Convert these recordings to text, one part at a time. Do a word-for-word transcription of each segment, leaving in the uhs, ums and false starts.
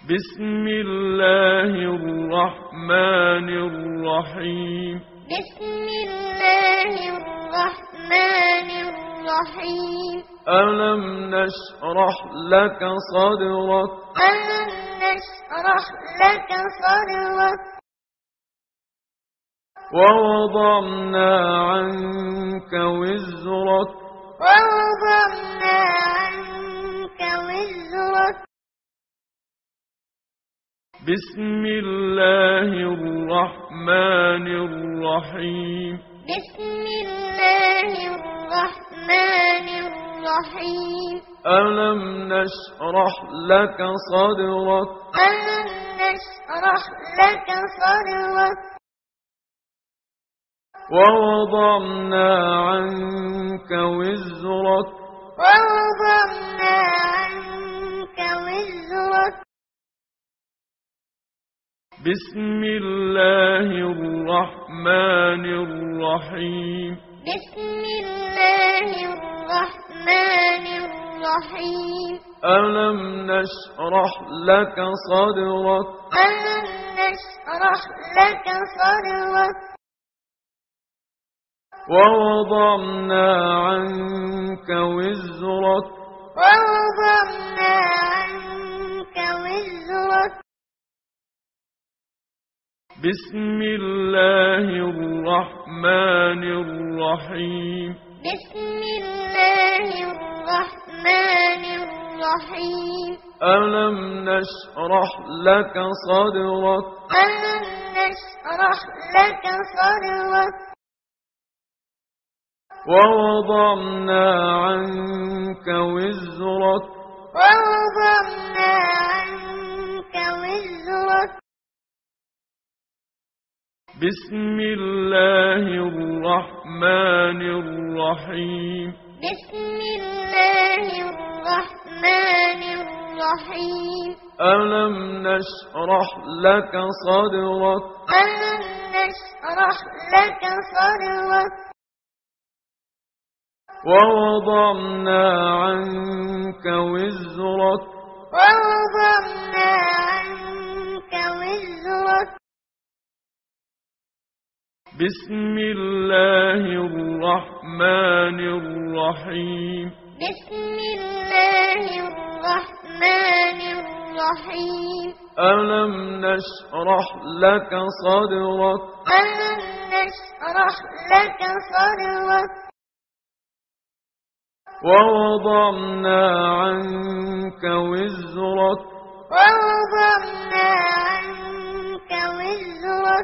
بسم الله الرحمن الرحيم بسم الله الرحمن الرحيم ألم نشرح لك صدرك ألم نشرح لك صدرك ووضعنا عنك وزرك ووضعنا عنك وزرك بسم الله الرحمن الرحيم بسم الله الرحمن الرحيم ألم نشرح لك صدرك ألم نشرح لك صدرك ووضعنا عنك وزرك ووضعنا عنك وزرك بسم الله الرحمن الرحيم بسم الله الرحمن الرحيم ألم نشرح لك صدرك ألم نشرح لك صدرك ووضعنا عنك وزرك ووضعنا عنك وزرك بسم الله الرحمن الرحيم بسم الله الرحمن الرحيم ألم نشرح لك صدرك ألم نشرح لك صدرك ووضعنا عنك وزرك ووضعنا عنك وزرك بسم الله الرحمن الرحيم بسم الله الرحمن الرحيم ألم نشرح لك صدرك ألم نشرح لك صدرك ووضعنا عنك وزرك ووضعنا عنك وزرك بسم الله الرحمن الرحيم بسم الله الرحمن الرحيم ألم نشرح لك صدرك ألم نشرح لك صدرك ووضعنا عنك وزرك ووضعنا عنك وزرك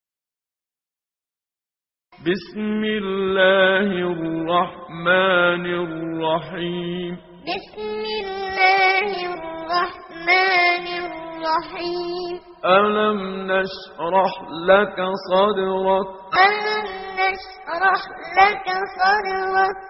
بسم الله الرحمن الرحيم بسم الله الرحمن الرحيم ألم نشرح لك صدرك ألم نشرح لك صدرك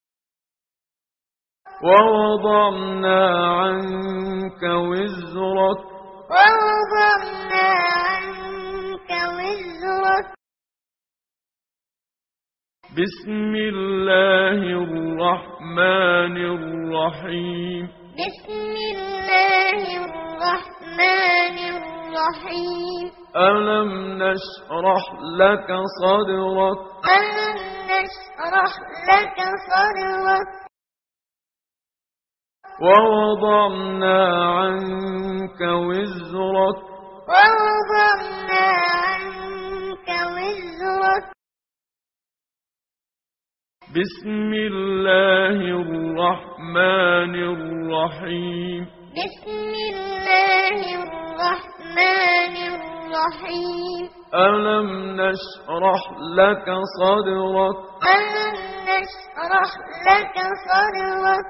ووضعنا عنك وزرك ووضعنا عنك وزرك بسم الله الرحمن الرحيم بسم الله الرحمن الرحيم ألم نشرح لك صدرك ألم نشرح لك صدرك ووضعنا عنك وزرك ووضعنا عنك وزرك بسم الله الرحمن الرحيم بسم الله الرحمن الرحيم ألم نشرح لك صدرك ألم نشرح لك صدرك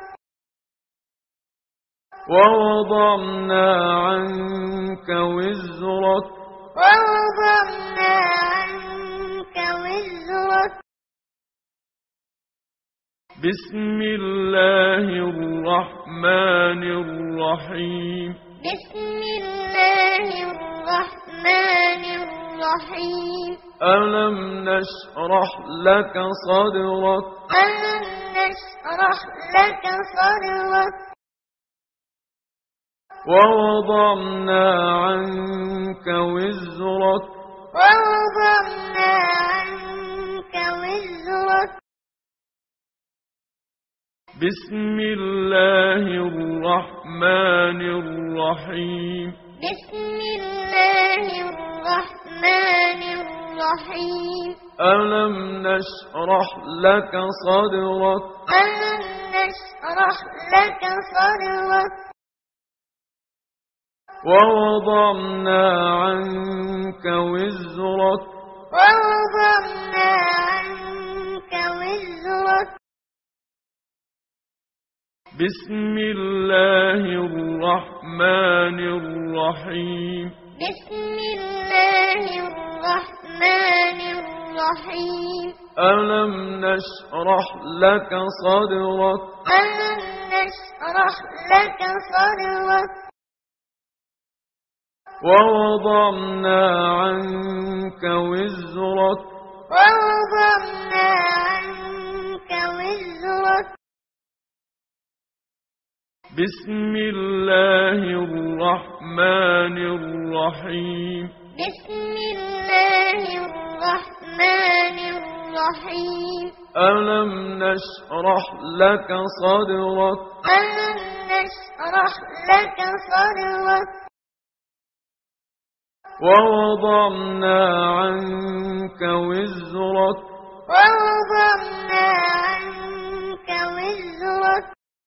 ووضعنا عنك وزرك ووضعنا عنك وزرك بسم الله الرحمن الرحيم بسم الله الرحمن الرحيم ألم نشرح لك صدرك ألم نشرح لك صدرك ووضعنا عنك وزرك ووضعنا عنك وزرك بسم الله الرحمن الرحيم بسم الله الرحمن الرحيم ألم نشرح لك صدرك ألم نشرح لك صدرك ووضعنا عنك وزرك ووضعنا عنك وزرك بسم الله الرحمن الرحيم بسم الله الرحمن الرحيم ألم نشرح لك صدرك ألم نشرح لك صدرك ووضعنا عنك وزرك ووضعنا عنك وزرك بسم الله الرحمن الرحيم بسم الله الرحمن الرحيم ألم نشرح لك صدرك ألم نشرح لك صدرك ووضعنا عنك وزرك ووضعنا عنك وزرك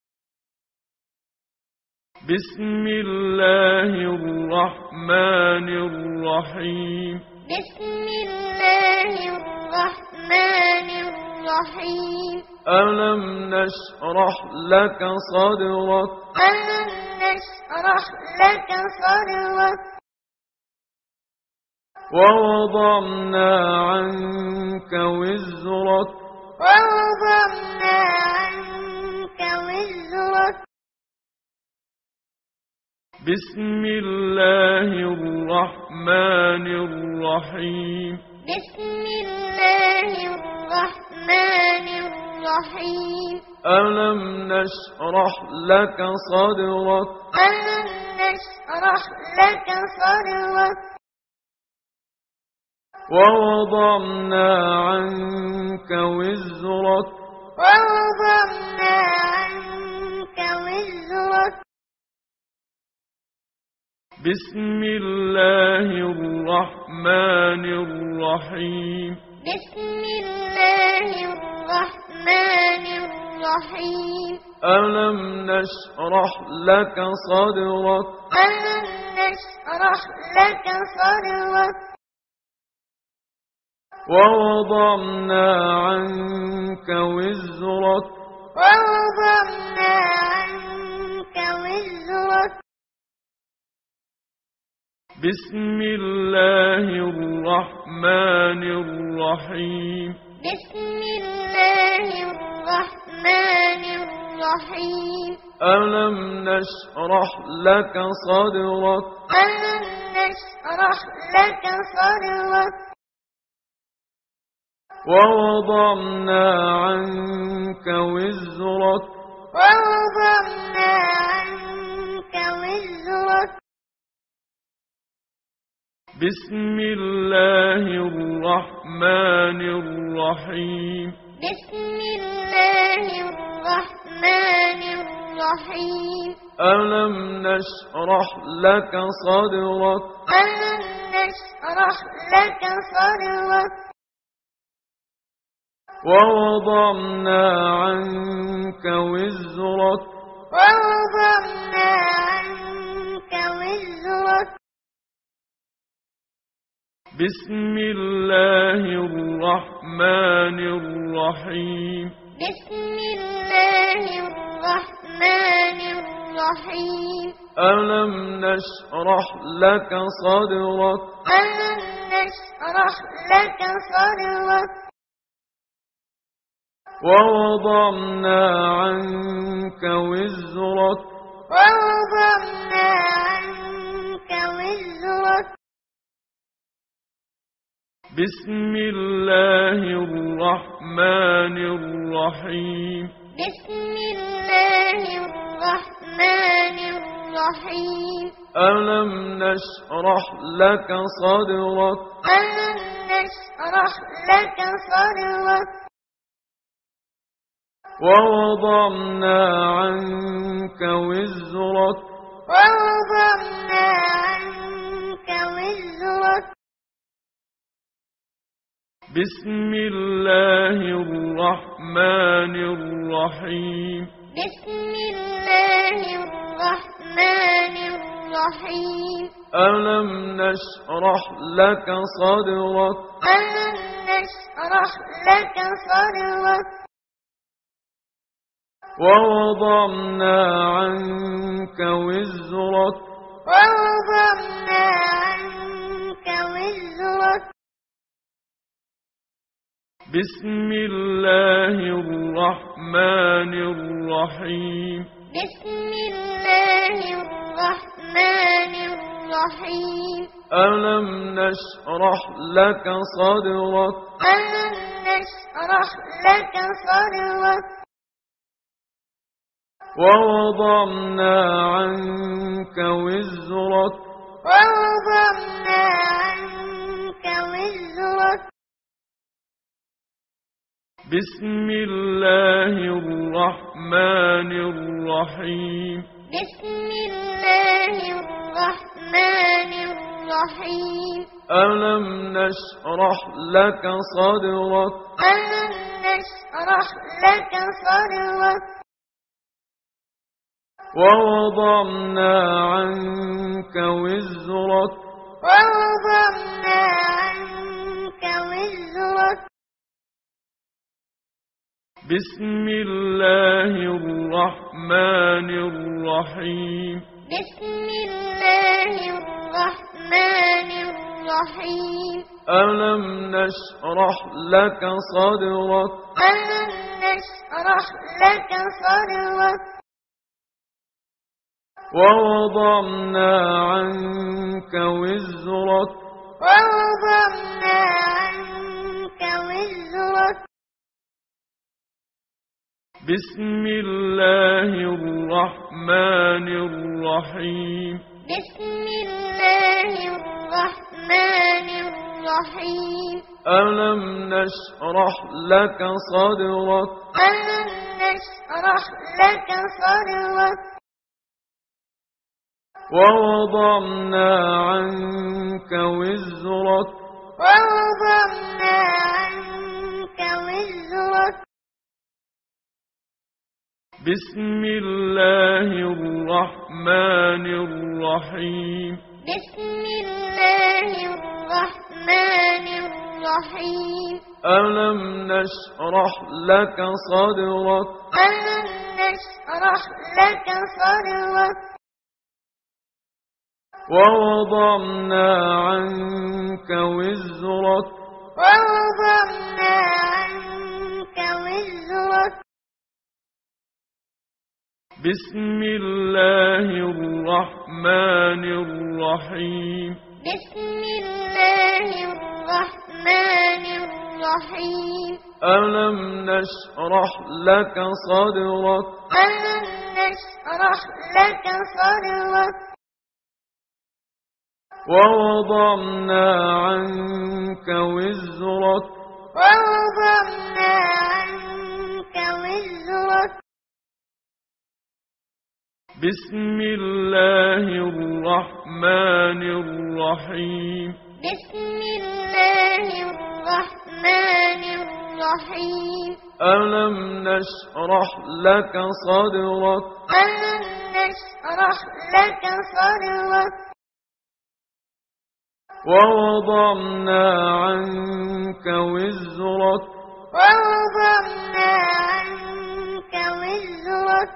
بسم الله الرحمن الرحيم بسم الله الرحمن الرحيم ألم نشرح لك صدرك ألم نشرح لك صدرك ووضعنا عنك وزرك ووضعنا عنك وزرك بسم الله الرحمن الرحيم بسم الله الرحمن الرحيم ألم نشرح لك صدرك ألم نشرح لك صدرك ووضعنا عنك وزرك ووضعنا عنك وزرك بسم الله الرحمن الرحيم بسم الله الرحمن الرحيم ألم نشرح لك صدرك ألم نشرح لك صدرك ووضعنا عنك وزرك ووضعنا عنك وزرك بسم الله الرحمن الرحيم بسم الله الرحمن الرحيم ألم نشرح لك صدرك ألم نشرح لك صدرك ووضعنا عنك وزرك ووضعنا عنك وزرك بسم الله الرحمن الرحيم بسم الله الرحمن الرحيم ألم نشرح لك صدرك ألم نشرح لك صدرك ووضعنا عنك وزرك ووضعنا عنك وزرك بسم الله الرحمن الرحيم بسم الله الرحمن الرحيم ألم نشرح لك صدرك ألم نشرح لك صدرك ووضعنا عنك وزرك ووضعنا عنك وزرك بسم الله الرحمن الرحيم بسم الله الرحمن الرحيم الرحيم ألم نشرح لك صدرك ألم نشرح لك صدرك ووضعنا عنك وزرك ووضعنا عنك وزرك بسم الله الرحمن الرحيم بسم الله الرحمن الرحيم ألم نشرح لك صدرك ألم نشرح لك صدرك ووضعنا عنك وزرك ووضعنا عنك وزرك بسم الله الرحمن الرحيم بسم الله الرحمن الرحيم ألم نشرح لك صدرك ألم نشرح لك صدرك ووضعنا عنك وزرك ووضعنا عنك وزرك بسم الله الرحمن الرحيم بسم الله الرحمن الرحيم ألم نشرح لك صدرك ألم نشرح لك صدرك ووضعنا عنك وزرك ووضعنا عنك وزرك بسم الله الرحمن الرحيم بسم الله الرحمن الرحيم ألم نشرح لك صدرك ألم نشرح لك صدرك ووضعنا عنك وزرك ووضعنا عنك وزرك بسم الله الرحمن الرحيم بسم الله الرحمن الرحيم ألم نشرح لك صدرك ألم نشرح لك صدرك ووضعنا عنك وزرك ووضعنا عنك وزرك بسم الله الرحمن الرحيم بسم الله الرحمن الرحيم ألم نشرح لك صدرك ألم نشرح لك صدرك ووضعنا عنك وزرك ووضعنا عنك وزرك بسم الله الرحمن الرحيم بسم الله الرحمن الرحيم ألم نشرح لك صدرك ألم نشرح لك صدرك ووضعنا عنك وزرك ووضعنا عنك وزرك بسم الله الرحمن الرحيم بسم الله الرحمن الرحيم ألم نشرح لك صدرك ألم نشرح لك صدرك ووضعنا عنك وزرك ووضعنا عنك وزرك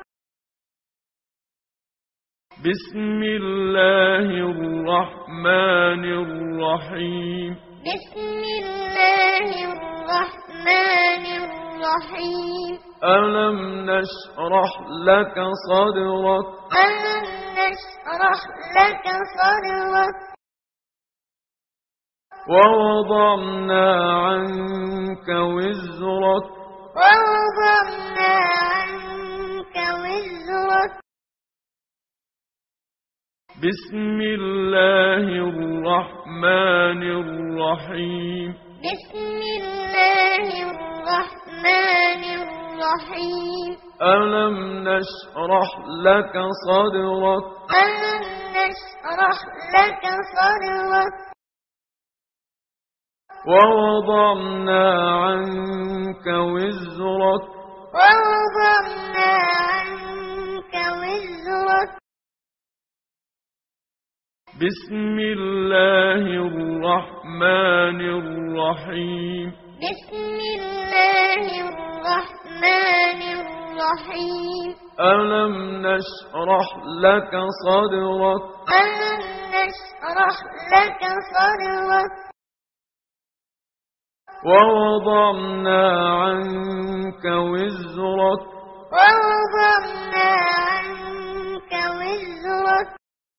بسم الله الرحمن الرحيم بسم الله الرحمن الرحيم ألم نشرح لك صدرك ألم نشرح لك صدرك ووضعنا عنك وزرك ووضعنا عنك وزرك بسم الله الرحمن الرحيم بسم الله الرحمن الرحيم ألم نشرح لك صدرك ألم نشرح لك صدرك ووضعنا عنك وزرك ووضعنا عنك وزرك بسم الله الرحمن الرحيم بسم الله الرحمن الرحيم ألم نشرح لك صدرك ألم نشرح لك صدرك ووضعنا عنك وزرك ووضعنا عنك وزرك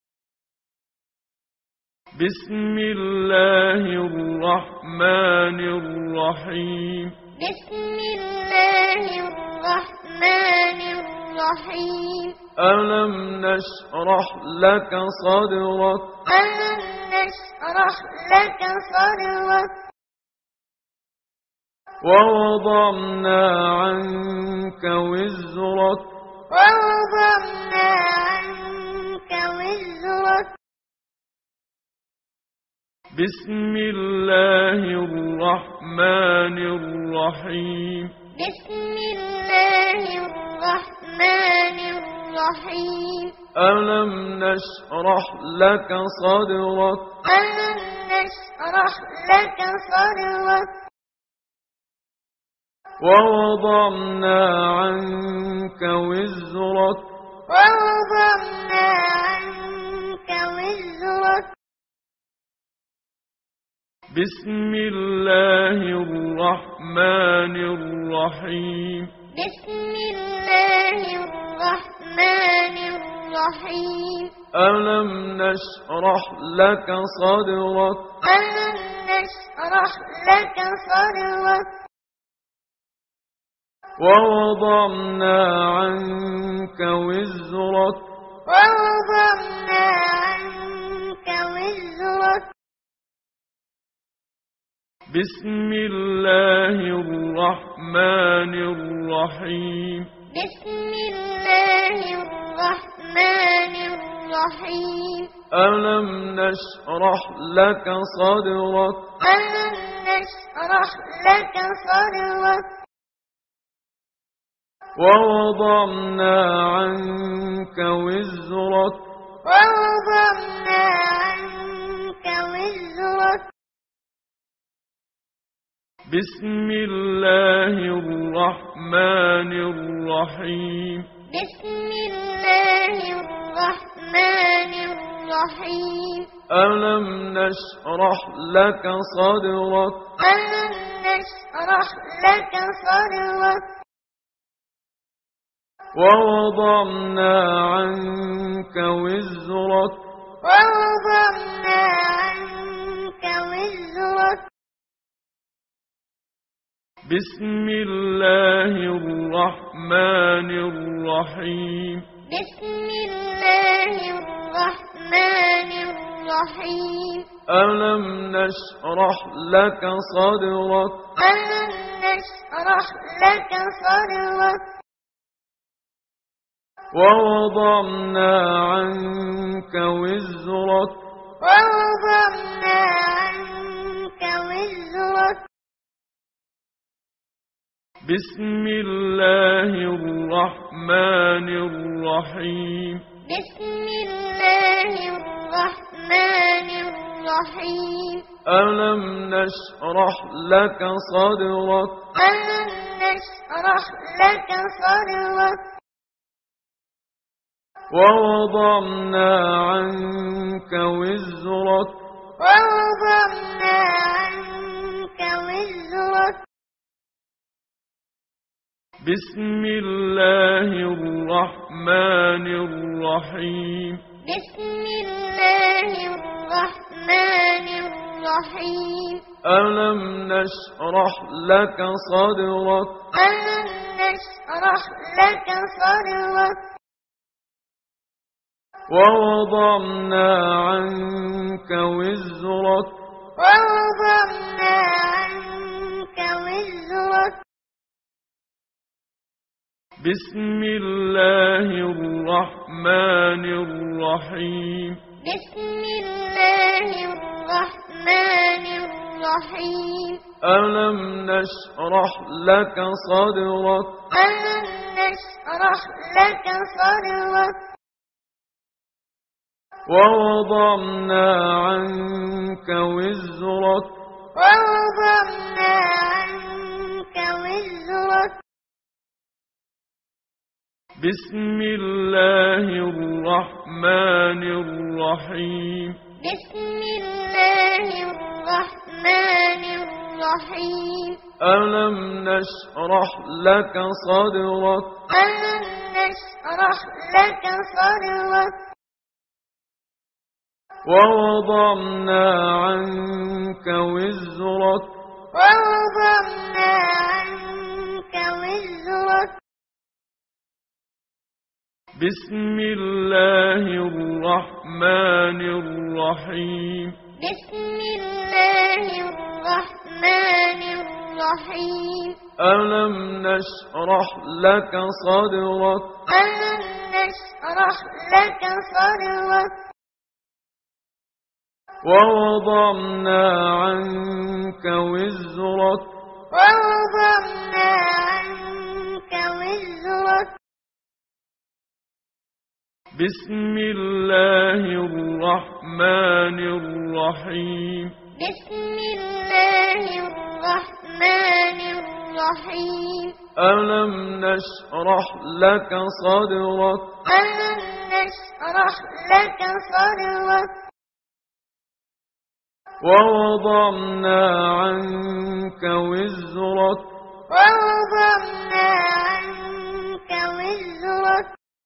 بسم الله الرحمن الرحيم بسم الله الرحمن الرحيم ألم نشرح لك صدرك ألم نشرح لك صدرك ووضعنا عنك وزرك ووضعنا عنك وزرك بسم الله الرحمن الرحيم بسم الله الرحمن الرحيم ألم نشرح لك صدرك ألم نشرح لك صدرك ووضعنا عنك وزرك ووضعنا عنك وزرك بسم الله الرحمن الرحيم بسم الله الرحمن الرحيم ألم نشرح لك صدرك ألم نشرح لك صدرك ووضعنا عنك وزرك ووضعنا عنك وزرك بسم الله الرحمن الرحيم بسم الله الرحمن الرحيم ألم نشرح لك صدرك ألم نشرح لك صدرك ووضعنا عنك وزرك ووضعنا عنك وزرك بسم الله الرحمن الرحيم بسم الله الرحمن الرحيم ألم نشرح لك صدرك ألم نشرح لك صدرك ووضعنا عنك وزرك ووضعنا عنك وزرك بسم الله الرحمن الرحيم بسم الله الرحمن الرحيم ألم نشرح لك صدرك ألم نشرح لك صدرك ووضعنا عنك وزرك ووضعنا عنك وزرك بسم الله الرحمن الرحيم بسم الله الرحمن الرحيم ألم نشرح لك صدرك ألم نشرح لك صدرك ووضعنا عنك وزرك ووضعنا عنك وزرك بسم الله الرحمن الرحيم بسم الله الرحمن الرحيم ألم نشرح لك صدرك ألم نشرح لك صدرك ووضعنا عنك وزرك ووضعنا عنك وزرك بسم الله الرحمن الرحيم بسم الله الرحمن الرحيم ألم نشرح لك صدرك ألم نشرح لك صدرك ووضعنا عنك وزرك ووضعنا عنك وزرك بسم الله الرحمن الرحيم بسم الله الرحمن الرحيم ألم نشرح لك صدرك ألم نشرح لك صدرك ووضعنا عنك وزرك ووضعنا عنك وزرك بسم الله الرحمن الرحيم بسم الله الرحمن الرحيم ألم نشرح لك صدرك ألم نشرح لك صدرك ووضعنا عنك وزرك ووضعنا عنك وزرك بسم الله الرحمن الرحيم بسم الله الرحمن الرحيم ألم نشرح لك صدرك ألم نشرح لك صدرك ووضعنا عنك وزرك ووضعنا عنك وزرك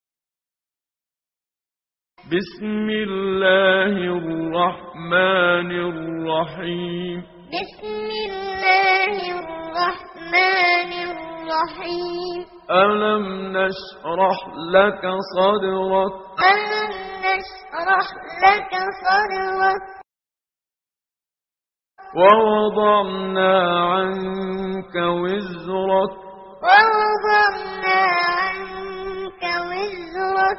بسم الله الرحمن الرحيم بسم الله الرحمن الرحيم ألم نشرح لك صدرك ألم نشرح لك صدرك ووضعنا عنك وزرك ووضعنا عنك وزرك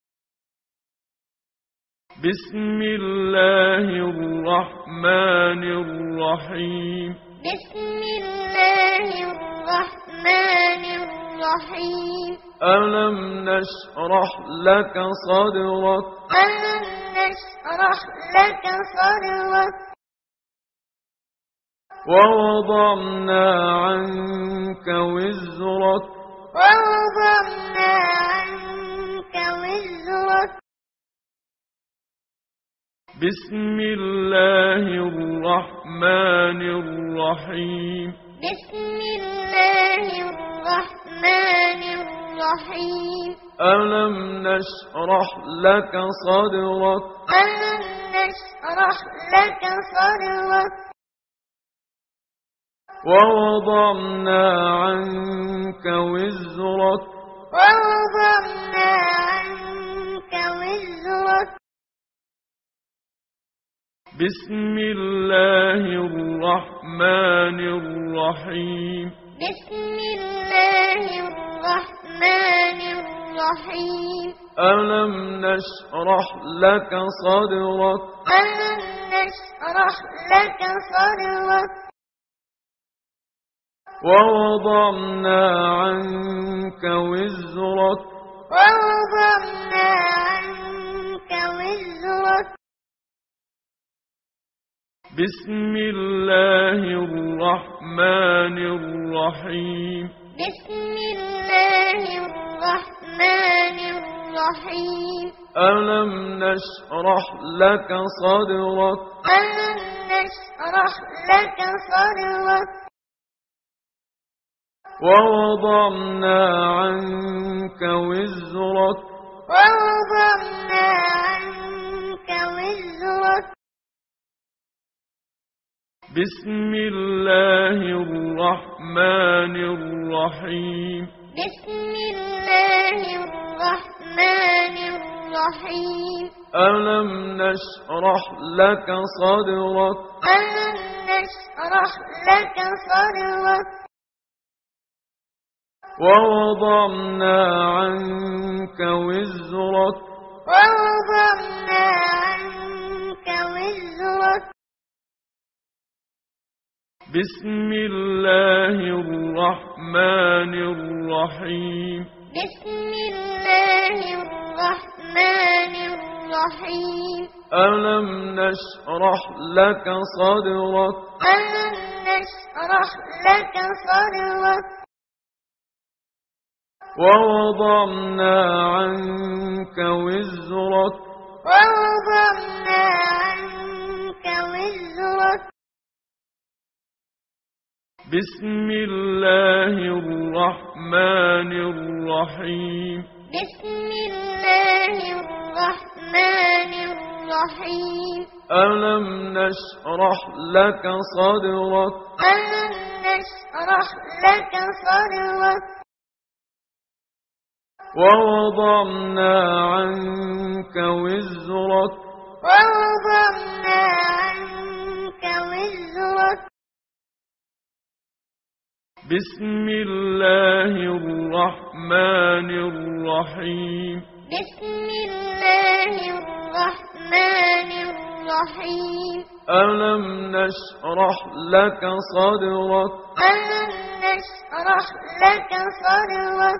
بسم الله الرحمن الرحيم بسم الله الرحمن الرحيم ألم نشرح لك صدرك ألم نشرح لك صدرك ووضعنا عنك وزرك ووضعنا عنك وزرك بسم الله الرحمن الرحيم بسم الله الرحمن الرحيم ألم نشرح لك صدرك ألم نشرح لك صدرك ووضعنا عنك وزرك ووضعنا عنك وزرك بسم الله الرحمن الرحيم بسم الله الرحمن الرحيم ألم نشرح لك صدرك ألم نشرح لك صدرك ووضعنا عنك وزرك ووضعنا عنك وزرك بسم الله الرحمن الرحيم بسم الله الرحمن الرحيم ألم نشرح لك صدرك ألم نشرح لك صدرك ووضعنا عنك وزرك ووضعنا عنك وزرك بسم الله الرحمن الرحيم بسم الله الرحمن الرحيم الرحيم ألم نشرح لك صدرك ألم نشرح لك صدرك ووضعنا عنك وزرك ووضعنا عنك وزرك بسم الله الرحمن الرحيم بسم الله الرحمن الرحيم ألم نشرح لك صدرك ألم نشرح لك صدرك ووضعنا عنك وزرك ووضعنا عنك وزرك بسم الله الرحمن الرحيم بسم الله الرحمن الرحيم ألم نشرح لك صدرك ألم نشرح لك صدرك ووضعنا عنك وزرك ووضعنا عنك وزرك بسم الله الرحمن الرحيم بسم الله الرحمن الرحيم ألم نشرح لك صدرك ألم نشرح لك صدرك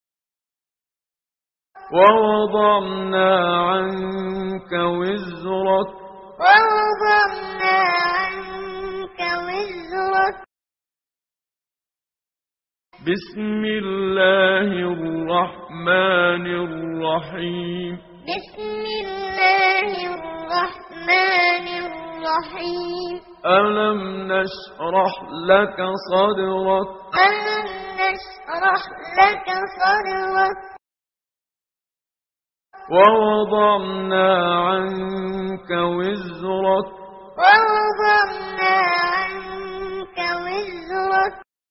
ووضعنا عنك وزرك ووضعنا عنك وزرك بسم الله الرحمن الرحيم بسم الله الرحمن الرحيم ألم نشرح لك صدرك ألم نشرح لك صدرك ووضعنا عنك وزرك ووضعنا عنك وزرك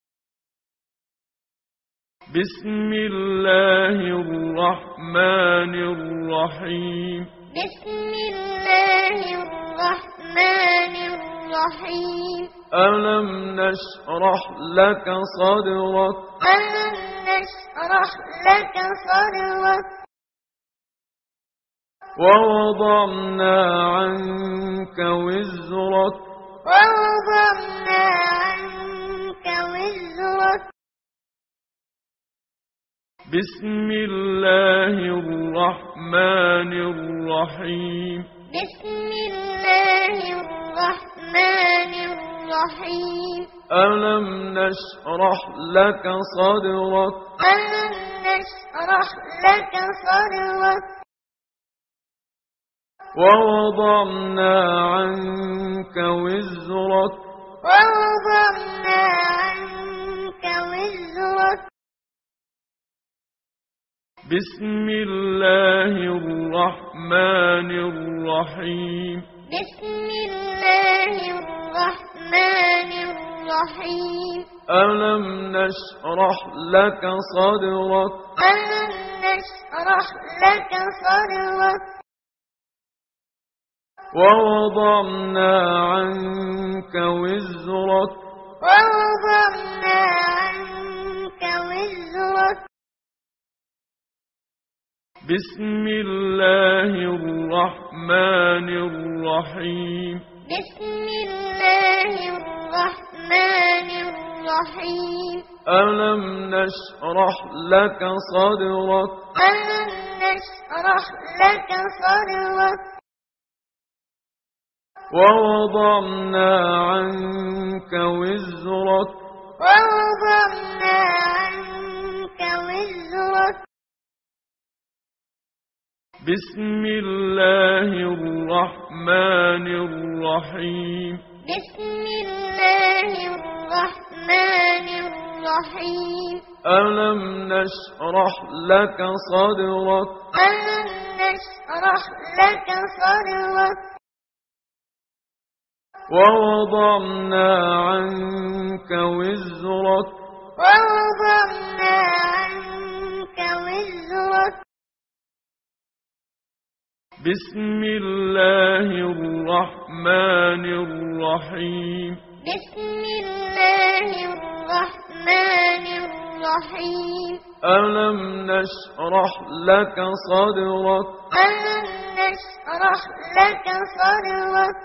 بسم الله الرحمن الرحيم بسم الله الرحمن الرحيم ألم نشرح لك صدرك ألم نشرح لك صدرك ووضعنا عنك وزرك ووضعنا عنك وزرك بسم الله الرحمن الرحيم بسم الله الرحمن الرحيم ألم نشرح لك صدرك ألم نشرح لك صدرك ووضعنا عنك وزرك ووضعنا عنك وزرك بسم الله الرحمن الرحيم بسم الله الرحمن الرحيم ألم نشرح لك صدرك ألم نشرح لك صدرك ووضعنا عنك وزرك ووضعنا عنك وزرك بسم الله الرحمن الرحيم بسم الله الرحمن الرحيم ألم نشرح لك صدرك ألم نشرح لك صدرك ووضعنا عنك وزرك ووضعنا عنك وزرك بسم الله الرحمن الرحيم بسم الله الرحمن الرحيم ألم نشرح لك صدرك ألم نشرح لك صدرك ووضعنا عنك وزرك ووضعنا عنك وزرك بسم الله الرحمن الرحيم بسم الله الرحمن الرحيم ألم نشرح لك صدرك ألم نشرح لك صدرك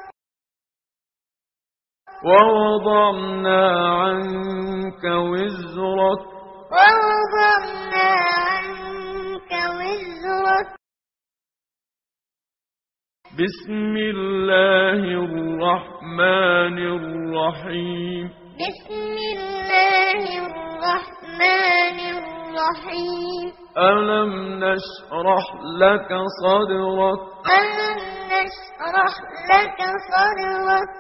ووضعنا عنك وزرك ووضعنا عنك وزرك بسم الله الرحمن الرحيم بسم الله الرحمن الرحيم ألم نشرح لك صدرك ألم نشرح لك صدرك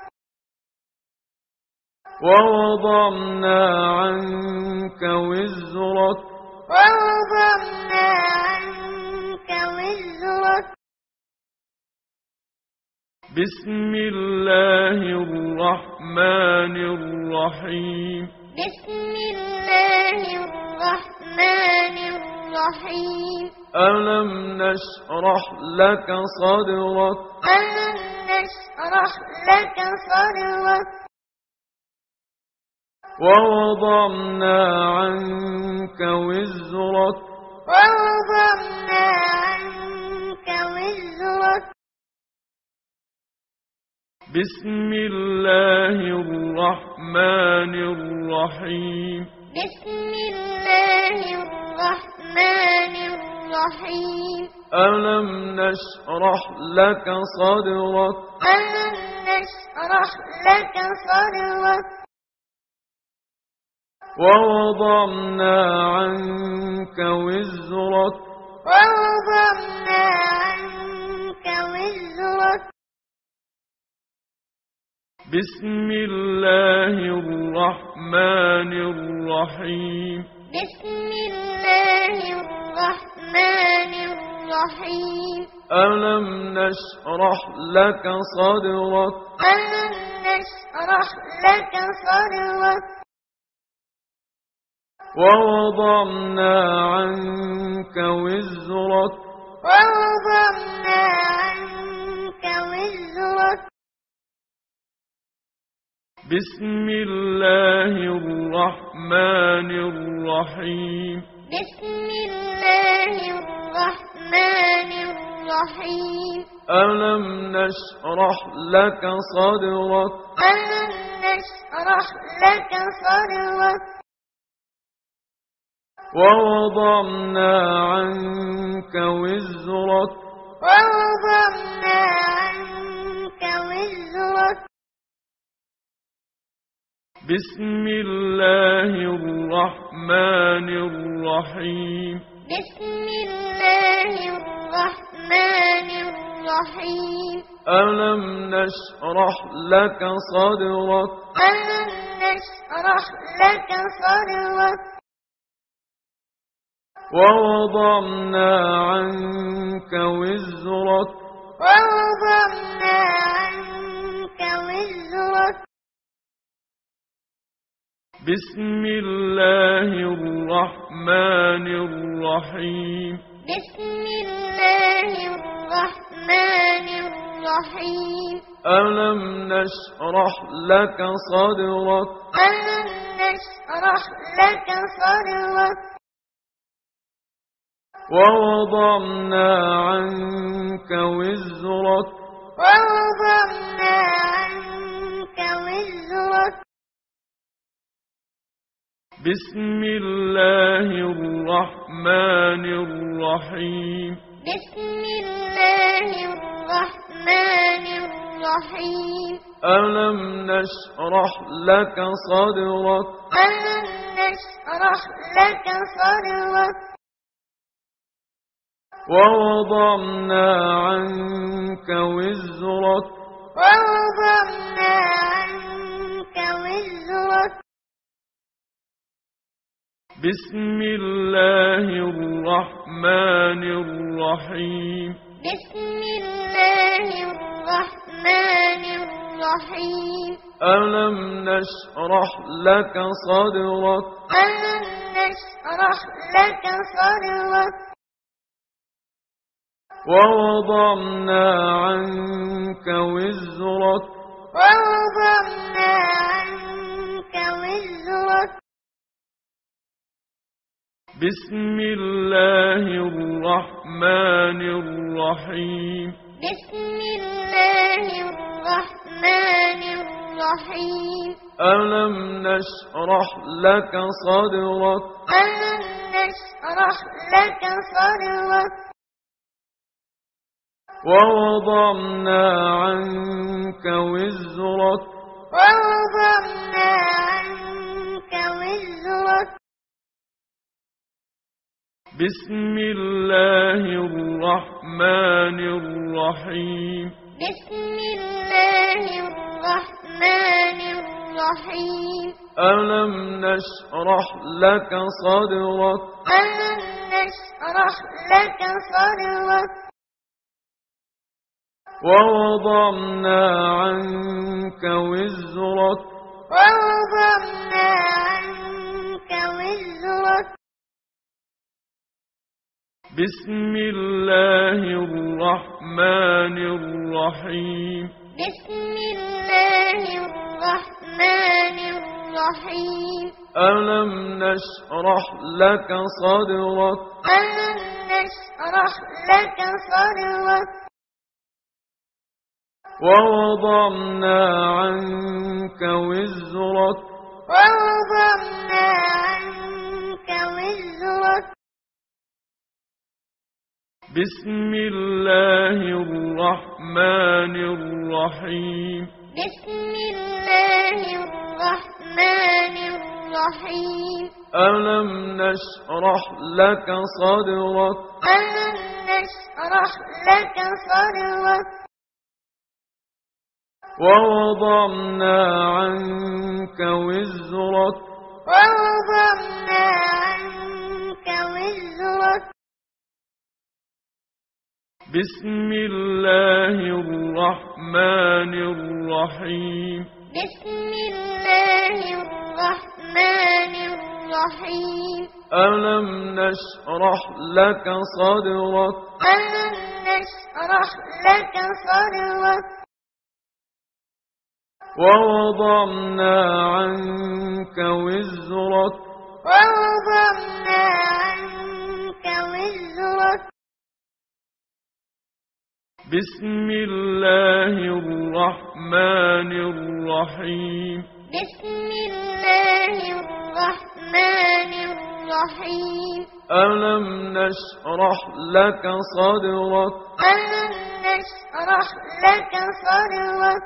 ووضعنا عنك وزرك ووضعنا عنك وزرك بسم الله الرحمن الرحيم بسم الله الرحمن الرحيم ألم نشرح لك صدرك ألم نشرح لك صدرك ووضعنا عنك وزرك ووضعنا عنك وزرك بسم الله الرحمن الرحيم بسم الله الرحمن الرحيم ألم نشرح لك صدرك ألم نشرح لك صدرك ووضعنا عنك وزرك ووضعنا عنك وزرك بسم الله الرحمن الرحيم بسم الله الرحمن الرحيم ألم نشرح لك صدرك ألم نشرح لك صدرك ووضعنا عنك وزرك ووضعنا عنك وزرك بسم الله الرحمن الرحيم بسم الله الرحمن الرحيم ألم نشرح لك صدرك ألم نشرح لك صدرك ووضعنا عنك وزرك ووضعنا عنك وزرك بسم الله الرحمن الرحيم بسم الله الرحمن الرحيم ألم نشرح لك صدرك ألم نشرح لك صدرك ووضعنا عنك وزرك ووضعنا عنك وزرك بسم الله الرحمن الرحيم بسم الله الرحمن الرحيم ألم نشرح لك صدرك ألم نشرح لك صدرك ووضعنا عنك وزرك ووضعنا عنك وزرك بسم الله الرحمن الرحيم بسم الله الرحمن الرحيم ألم نشرح لك صدرك ألم نشرح لك صدرك ووضعنا عنك وزرك ووضعنا عنك وزرك بسم الله الرحمن الرحيم بسم الله الرحمن الرحيم ألم نشرح لك صدرك ألم نشرح لك صدرك ووضعنا عنك وزرك ووضعنا عنك وزرك بسم الله الرحمن الرحيم بسم الله الرحمن الرحيم ألم نشرح لك صدرك ألم نشرح لك صدرك ووضعنا عنك وزرك ووضعنا عنك وزرك بسم الله الرحمن الرحيم بسم الله الرحمن الرحيم ألم نشرح لك صدرك ألم نشرح لك صدرك ووضعنا عنك وزرك ووضعنا عنك وزرك بسم الله الرحمن الرحيم بسم الله الرحمن الرحيم ألم نشرح لك صدرك ألم نشرح لك صدرك ووضعنا عنك وزرك ووضعنا عنك وزرك بسم الله الرحمن الرحيم بسم الله الرحمن الرحيم ألم نشرح لك صدرك ألم نشرح لك صدرك ووضعنا عنك وزرك ووضعنا عنك وزرك بسم الله الرحمن الرحيم بسم الله الرحمن الرحيم ألم نشرح لك صدرك ألم نشرح لك صدرك ووضعنا عنك وزرك ووضعنا عنك وزرك بسم الله الرحمن الرحيم بسم الله الرحمن الرحيم ألم نشرح لك صدرك ألم نشرح لك صدرك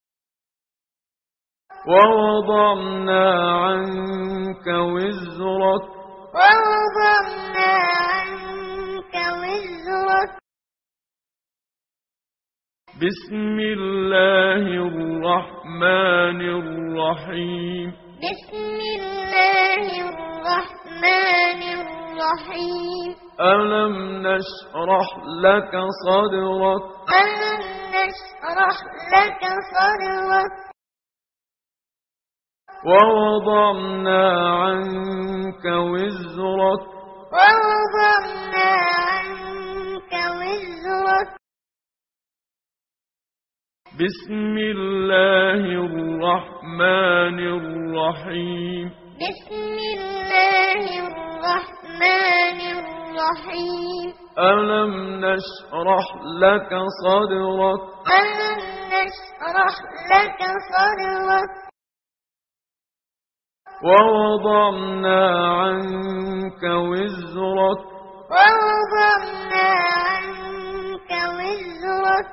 ووضعنا عنك وزرك ووضعنا عنك وزرك بسم الله الرحمن الرحيم بسم الله الرحمن الرحيم ألم نشرح لك صدرك ألم نشرح لك صدرك ووضعنا عنك وزرك ووضعنا عنك وزرك بسم الله الرحمن الرحيم بسم الله الرحمن الرحيم ألم نشرح لك صدرك ألم نشرح لك صدرك ووضعنا عنك وزرك ووضعنا عنك وزرك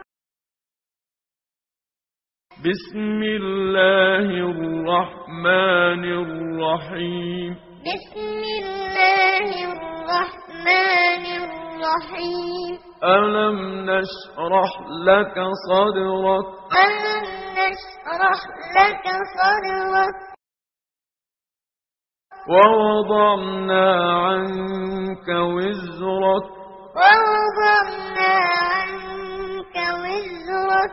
بسم الله الرحمن الرحيم بسم الله الرحمن الرحيم ألم نشرح لك صدرك ألم نشرح لك صدرك ووضعنا عنك وزرك ووضعنا عنك وزرك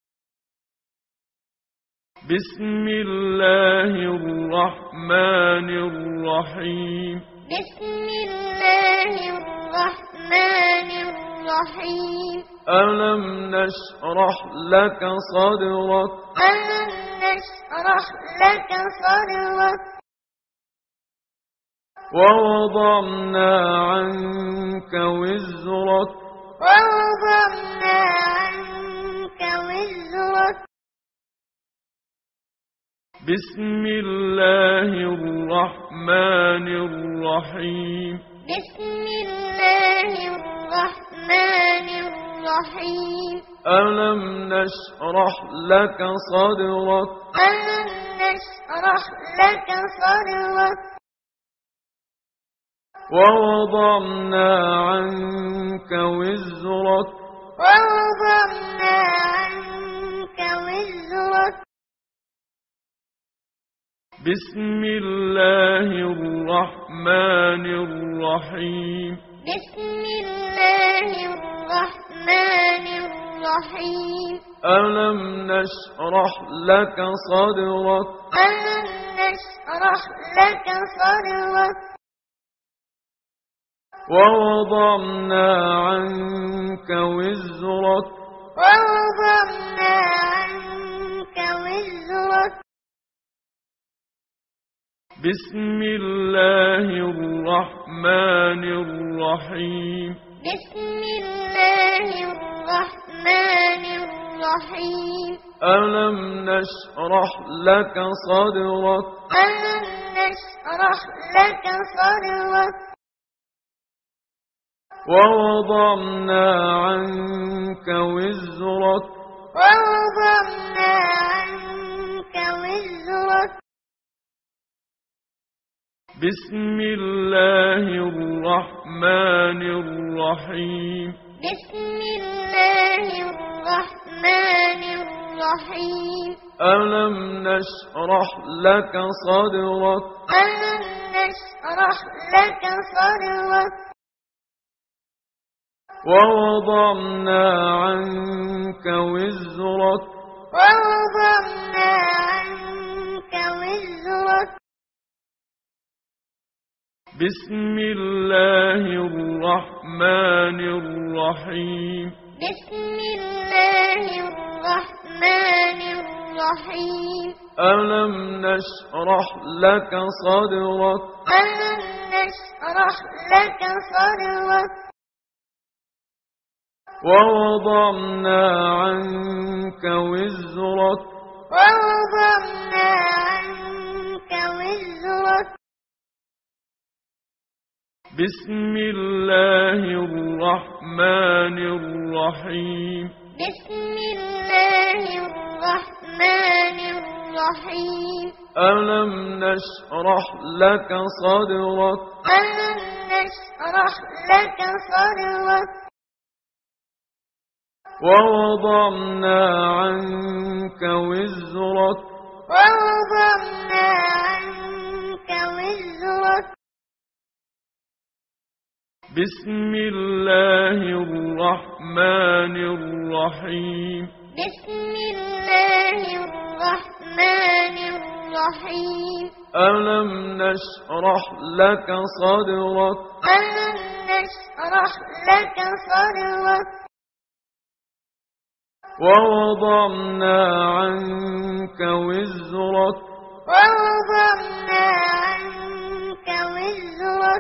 بسم الله الرحمن الرحيم بسم الله الرحمن الرحيم الرحيم ألم نشرح لك صدرك ألم نشرح لك صدرك ووضعنا عنك وزرك ووضعنا عنك وزرك بسم الله الرحمن الرحيم بسم الله الرحمن الرحيم ألم نشرح لك صدرك ألم نشرح لك صدرك ووضعنا عنك وزرك ووضعنا عنك وزرك بسم الله الرحمن الرحيم بسم الله الرحمن الرحيم ألم نشرح لك صدرك ألم نشرح لك صدرك ووضعنا عنك وزرك ووضعنا عنك وزرك بسم الله الرحمن الرحيم بسم الله الرحمن الرحيم ألم نشرح لك صدرك ألم نشرح لك صدرك ووضعنا عنك وزرك ووضعنا عنك وزرك بسم الله الرحمن الرحيم بسم الله الرحمن الرحيم ألم نشرح لك صدرك ألم نشرح لك صدرك ووضعنا عنك وزرك ووضعنا عنك وزرك بسم الله الرحمن الرحيم بسم الله الرحمن الرحيم ألم نشرح لك صدرك ألم نشرح لك صدرك ووضعنا عنك وزرك ووضعنا عنك وزرك بسم الله الرحمن الرحيم بسم الله الرحمن الرحيم ألم نشرح لك صدرك ألم نشرح لك صدرك ووضعنا عنك وزرك ووضعنا عنك وزرك بسم الله الرحمن الرحيم بسم الله الرحمن الرحيم ألم نشرح لك صدرك ألم نشرح لك صدرك ووضعنا عنك وزرك ووضعنا عنك وزرك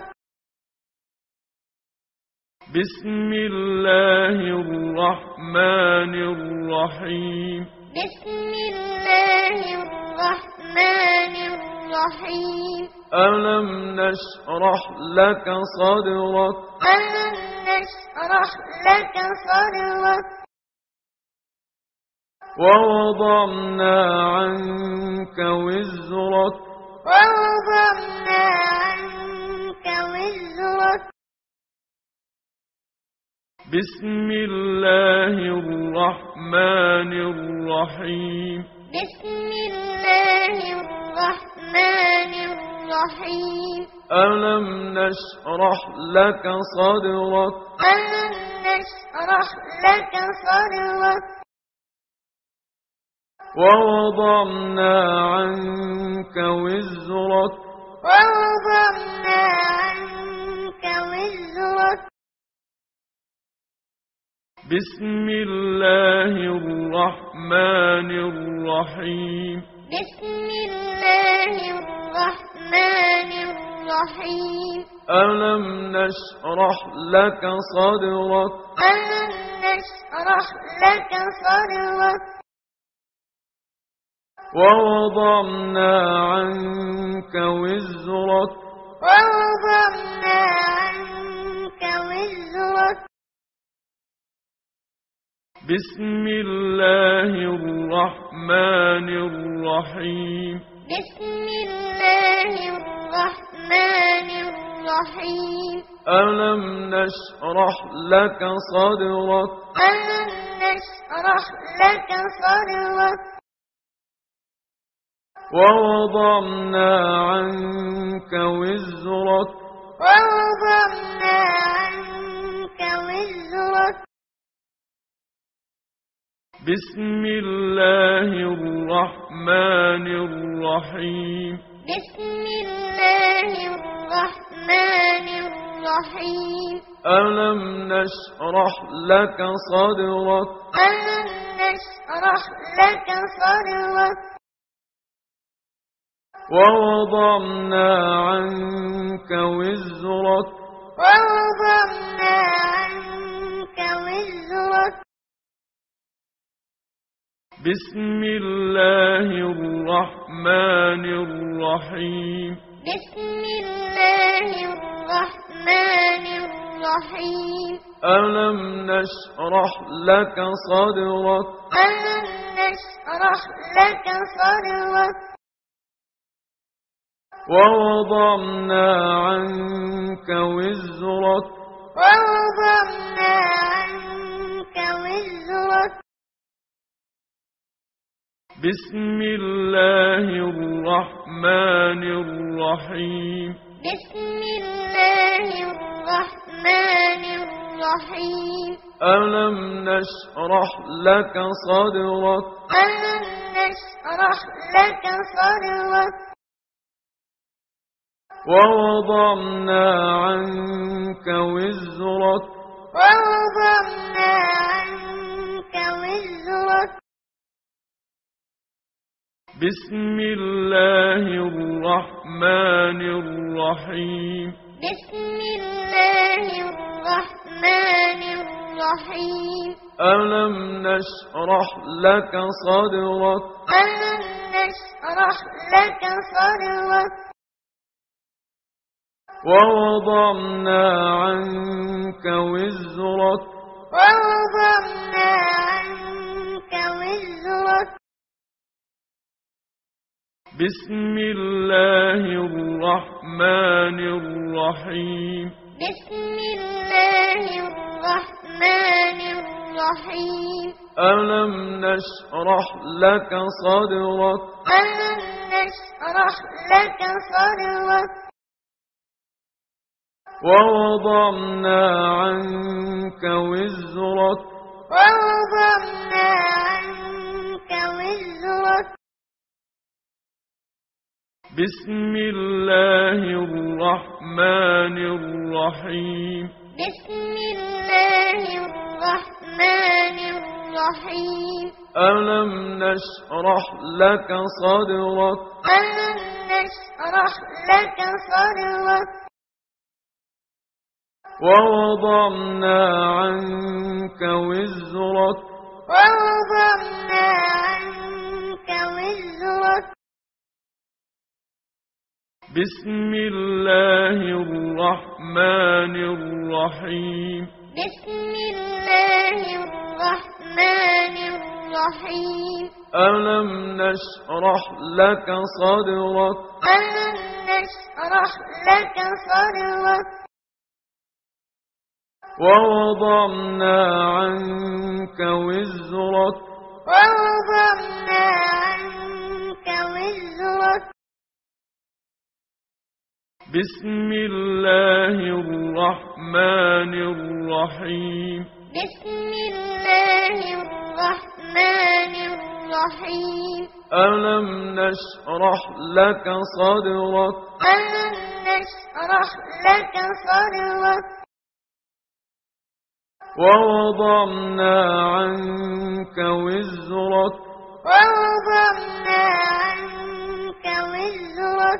بسم الله الرحمن الرحيم بسم الله الرحمن الرحيم ألم نشرح لك صدرك ألم نشرح لك صدرك ووضعنا عنك وزرك ووضعنا عنك وزرك بسم الله الرحمن الرحيم بسم الله الرحمن الرحيم ألم نشرح لك صدرك ألم نشرح لك صدرك ووضعنا عنك وزرك ووضعنا عنك وزرك بسم الله الرحمن الرحيم بسم الله الرحمن الرحيم ألم نشرح لك صدرك ألم نشرح لك صدرك ووضعنا عنك وزرك ووضعنا عنك وزرك بسم الله الرحمن الرحيم بسم الله الرحمن الرحيم ألم نشرح لك صدرك ألم نشرح لك صدرك ووضعنا عنك وزرك ووضعنا عنك وزرك بسم الله الرحمن الرحيم بسم الله الرحمن الرحيم ألم نشرح لك صدرك ألم نشرح لك صدرك ووضعنا عنك وزرك ووضعنا عنك وزرك بسم الله الرحمن الرحيم بسم الله الرحمن الرحيم ألم نشرح لك صدرك ألم نشرح لك صدرك ووضعنا عنك وزرك ووضعنا عنك وزرك بسم الله الرحمن الرحيم بسم الله الرحمن الرحيم ألم نشرح لك صدرك ألم نشرح لك صدرك ووضعنا عنك وزرك ووضعنا عنك وزرك بسم الله الرحمن الرحيم بسم الله الرحمن الرحيم ألم نشرح لك صدرك ألم نشرح لك صدرك ووضعنا عنك وزرك ووضعنا عنك وزرك بسم الله الرحمن الرحيم بسم الله الرحمن الرحيم ألم نشرح لك صدرك ألم نشرح لك صدرك ووضعنا عنك وزرك ووضعنا عنك وزرك بسم الله الرحمن الرحيم بسم الله الرحمن الرحيم ألم نشرح لك صدرك ألم نشرح لك صدرك ووضعنا عنك وزرك ووضعنا عنك وزرك بسم الله الرحمن الرحيم بسم الله الرحمن الرحيم ألم نشرح لك صدرك ألم نشرح لك صدرك ووضعنا عنك وزرك ووضعنا عنك وزرك بسم الله الرحمن الرحيم بسم الله الرحمن الرحيم ألم نشرح لك صدرك ألم نشرح لك صدرك ووضعنا عنك وزرك ووضعنا عنك وزرك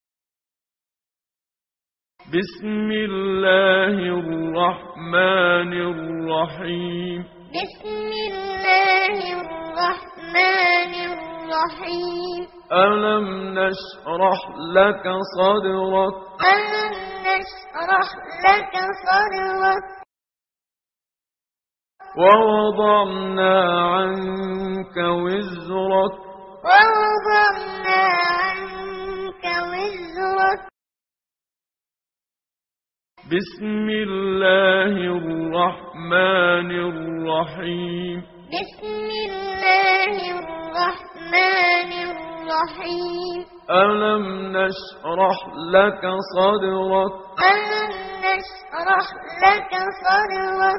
بسم الله الرحمن الرحيم بسم الله الرحمن الرحيم ألم نشرح لك صدرك ألم نشرح لك صدرك ووضعنا عنك وزرك ووضعنا عنك وزرك بسم الله الرحمن الرحيم بسم الله الرحمن الرحيم ألم نشرح لك صدرك ألم نشرح لك صدرك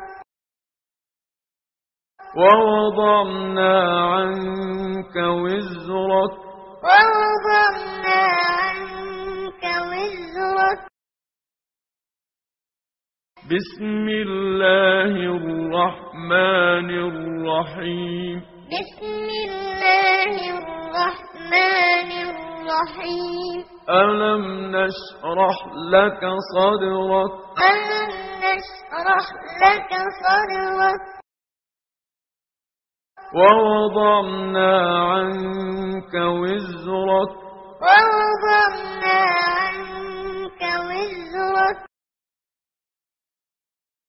ووضعنا عنك وزرك ووضعنا عنك وزرك بسم الله الرحمن الرحيم بسم الله الرحمن الرحيم ألم نشرح لك صدرك ألم نشرح لك صدرك ووضعنا عنك وزرك